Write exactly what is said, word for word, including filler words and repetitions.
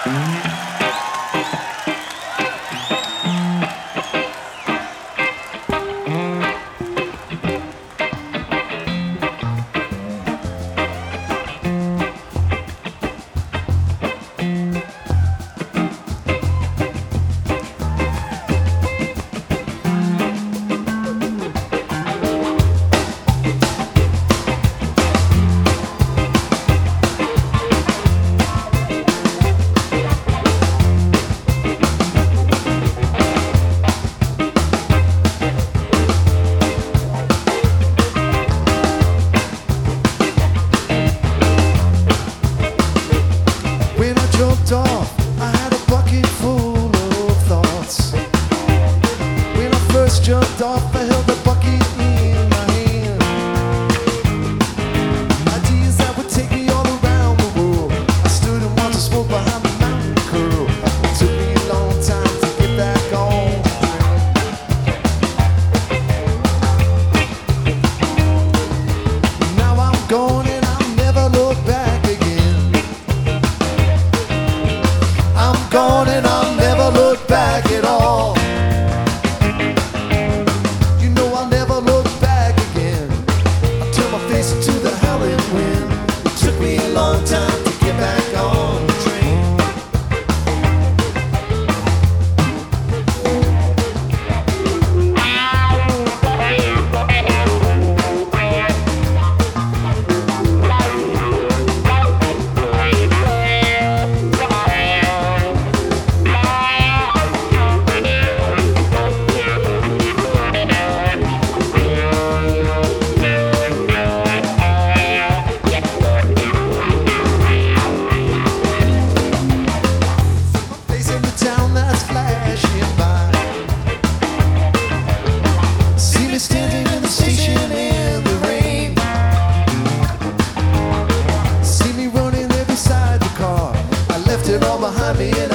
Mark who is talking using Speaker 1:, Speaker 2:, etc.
Speaker 1: Jumped off, I had a bucket full of thoughts. When I first jumped off, I held the bucket in my hand. Ideas that would take me all around the world. I stood and watched the smoke behind the mountain curl. It took me a long time to get back on. Now I'm gone and I'll never look back again. I'm gone and I'll never look back at all. You know I'll never look back again. I turn my face into the howling wind. It took me a long time to get back on the train. Standing in the station in the rain. See me running there beside the car. I left it all behind me.